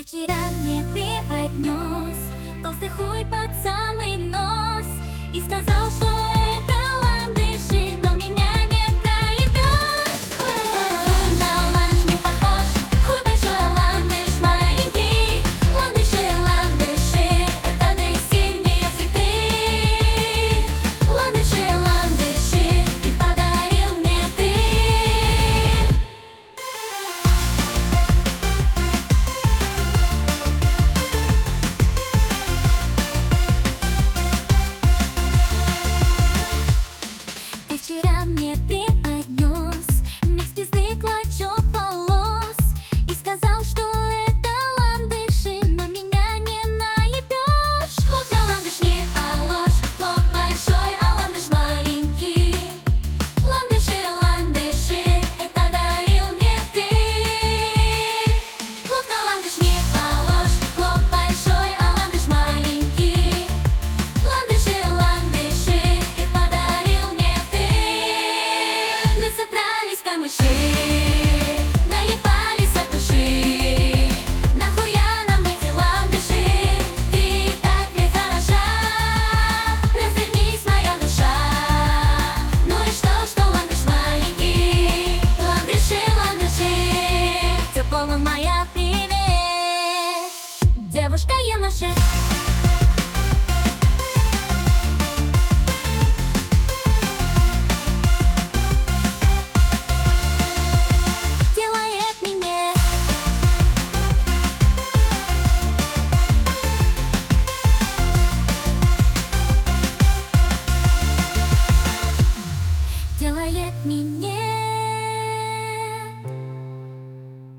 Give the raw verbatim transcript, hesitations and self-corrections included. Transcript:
вчера мне преподнес толстый хуй под самый нос и сказал, что это ландыши, но меня не проебет. На ландыш не похож, хуй большой, ландыш маленький. Ландыши, ландыши, это наисильнее цветы. Ландыши, ландыши, их подарил мне ты. Ты вчера мне преподнес микс пизды, клочок волос и сказал, что это ландыши, но меня не наебешь. Лук на ландыш не положь, лук большой, а ландыш маленький. Ландыши, ландыши, это дарил мне ты. Лук на ландыш не положь, лук большой, а ландыш маленький. Ландыши, ландыши, их подарил мне ты. Мы собрались камыши, наебались от души. Нахуя нам эти ландыши? Ты так мне хороша. Развернись, моя душа. Ну и что, что ландыш маленький? Ландыши, ландыши, тепло моя, привет. Девушка, я наша.